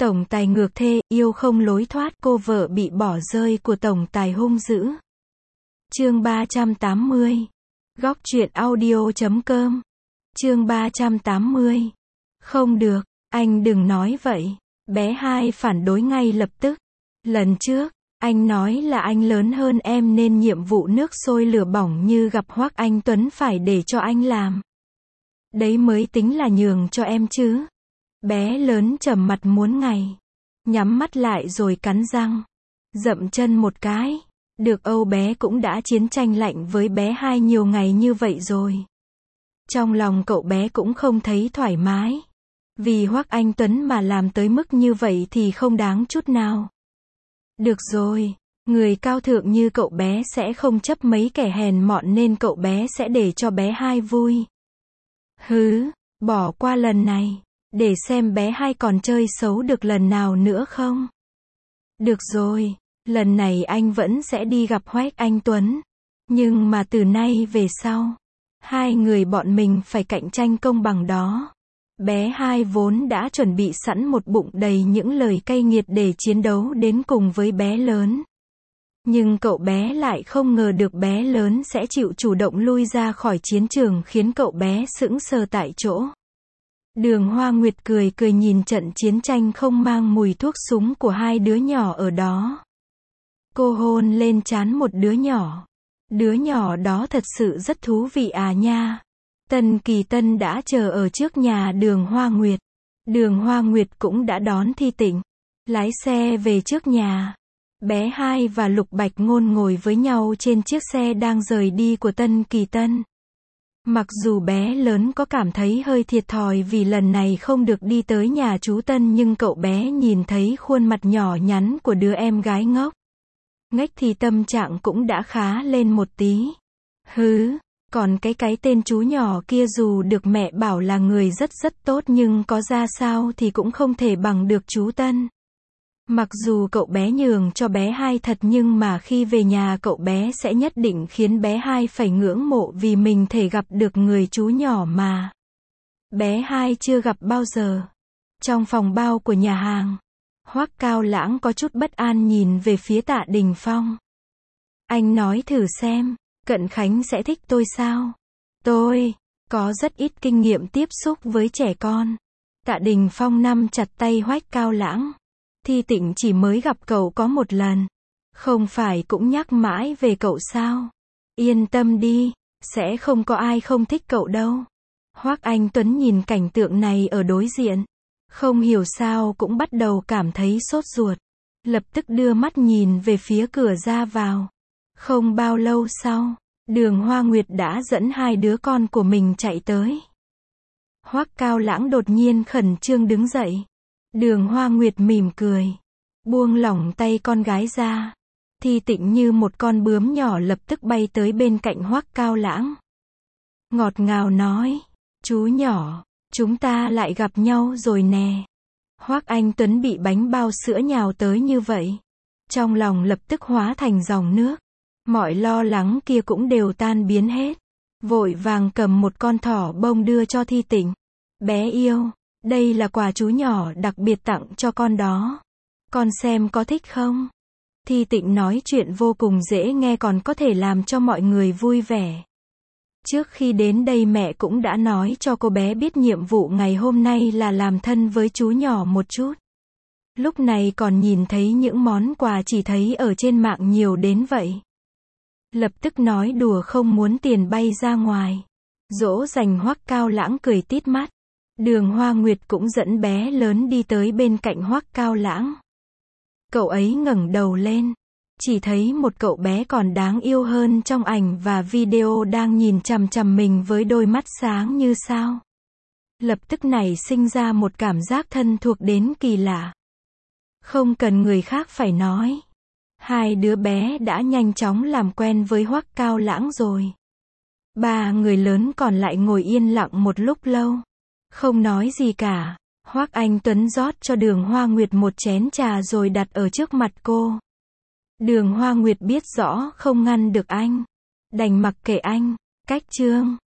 Tổng tài ngược thê, yêu không lối thoát, cô vợ bị bỏ rơi của tổng tài hung dữ. Chương 380. Góc truyện audio.com. Chương 380. Không được, anh đừng nói vậy. Bé Hai phản đối ngay lập tức. Lần trước, anh nói là anh lớn hơn em nên nhiệm vụ nước sôi lửa bỏng như gặp Hoắc Anh Tuấn phải để cho anh làm. Đấy mới tính là nhường cho em chứ. Bé lớn trầm mặt muốn ngày. Nhắm mắt lại rồi cắn răng. Dậm chân một cái. Được Âu bé cũng đã chiến tranh lạnh với bé Hai nhiều ngày như vậy rồi. Trong lòng cậu bé cũng không thấy thoải mái. Vì Hoắc Anh Tuấn mà làm tới mức như vậy thì không đáng chút nào. Được rồi, người cao thượng như cậu bé sẽ không chấp mấy kẻ hèn mọn nên cậu bé sẽ để cho bé Hai vui. Bỏ qua lần này, để xem bé Hai còn chơi xấu được lần nào nữa không. Được rồi, lần này anh vẫn sẽ đi gặp Hoắc Anh Tuấn. Nhưng mà từ nay về sau, hai người bọn mình phải cạnh tranh công bằng đó. Bé Hai vốn đã chuẩn bị sẵn một bụng đầy những lời cay nghiệt để chiến đấu đến cùng với bé lớn. Nhưng cậu bé lại không ngờ được bé lớn sẽ chịu chủ động lui ra khỏi chiến trường khiến cậu bé sững sờ tại chỗ. Đường Hoa Nguyệt cười cười nhìn trận chiến tranh không mang mùi thuốc súng của hai đứa nhỏ ở đó. Cô hôn lên trán một đứa nhỏ. Đứa nhỏ đó thật sự rất thú vị à nha. Tần Kỳ Tân đã chờ ở trước nhà Đường Hoa Nguyệt. Đường Hoa Nguyệt cũng đã đón Thi Tịnh. Lái xe về trước nhà. Bé Hai và Lục Bạch Ngôn ngồi với nhau trên chiếc xe đang rời đi của Tần Kỳ Tân. Mặc dù bé lớn có cảm thấy hơi thiệt thòi vì lần này không được đi tới nhà chú Tân nhưng cậu bé nhìn thấy khuôn mặt nhỏ nhắn của đứa em gái ngốc nghếch thì tâm trạng cũng đã khá lên một tí. Còn cái tên chú nhỏ kia dù được mẹ bảo là người rất tốt nhưng có ra sao thì cũng không thể bằng được chú Tân. Mặc dù cậu bé nhường cho bé Hai thật nhưng mà khi về nhà cậu bé sẽ nhất định khiến bé Hai phải ngưỡng mộ vì mình thể gặp được người chú nhỏ mà bé Hai chưa gặp bao giờ. Trong phòng bao của nhà hàng, Hoắc Cao Lãng có chút bất an nhìn về phía Tạ Đình Phong. Anh nói thử xem, Cận Khánh sẽ thích tôi sao? Tôi có rất ít kinh nghiệm tiếp xúc với trẻ con. Tạ Đình Phong nắm chặt tay Hoắc Cao Lãng. Thi Tịnh chỉ mới gặp cậu có một lần. Không phải cũng nhắc mãi về cậu sao? Yên tâm đi, sẽ không có ai không thích cậu đâu. Hoắc Anh Tuấn nhìn cảnh tượng này ở đối diện. Không hiểu sao cũng bắt đầu cảm thấy sốt ruột. Lập tức đưa mắt nhìn về phía cửa ra vào. Không bao lâu sau, Đường Hoa Nguyệt đã dẫn hai đứa con của mình chạy tới. Hoắc Cao Lãng đột nhiên khẩn trương đứng dậy. Đường Hoa Nguyệt mỉm cười, buông lỏng tay con gái ra. Thi Tịnh như một con bướm nhỏ lập tức bay tới bên cạnh Hoắc Cao Lãng. Ngọt ngào nói, chú nhỏ, chúng ta lại gặp nhau rồi nè. Hoắc Anh Tuấn bị bánh bao sữa nhào tới như vậy. Trong lòng lập tức hóa thành dòng nước. Mọi lo lắng kia cũng đều tan biến hết. Vội vàng cầm một con thỏ bông đưa cho Thi Tịnh. Bé yêu, đây là quà chú nhỏ đặc biệt tặng cho con đó. Con xem có thích không? Thi Tịnh nói chuyện vô cùng dễ nghe còn có thể làm cho mọi người vui vẻ. Trước khi đến đây mẹ cũng đã nói cho cô bé biết nhiệm vụ ngày hôm nay là làm thân với chú nhỏ một chút. Lúc này còn nhìn thấy những món quà chỉ thấy ở trên mạng nhiều đến vậy. Lập tức nói đùa không muốn tiền bay ra ngoài. Dỗ dành Hoắc Cao Lãng cười tít mắt. Đường Hoa Nguyệt cũng dẫn bé lớn đi tới bên cạnh Hoắc Cao Lãng. Cậu ấy ngẩng đầu lên. Chỉ thấy một cậu bé còn đáng yêu hơn trong ảnh và video đang nhìn chằm chằm mình với đôi mắt sáng như sao. Lập tức nảy sinh ra một cảm giác thân thuộc đến kỳ lạ. Không cần người khác phải nói. Hai đứa bé đã nhanh chóng làm quen với Hoắc Cao Lãng rồi. Ba người lớn còn lại ngồi yên lặng một lúc lâu. Không nói gì cả. Hoắc Anh Tuấn rót cho Đường Hoa Nguyệt một chén trà rồi đặt ở trước mặt cô. Đường Hoa Nguyệt biết rõ không ngăn được anh. Đành mặc kệ anh. Cách chương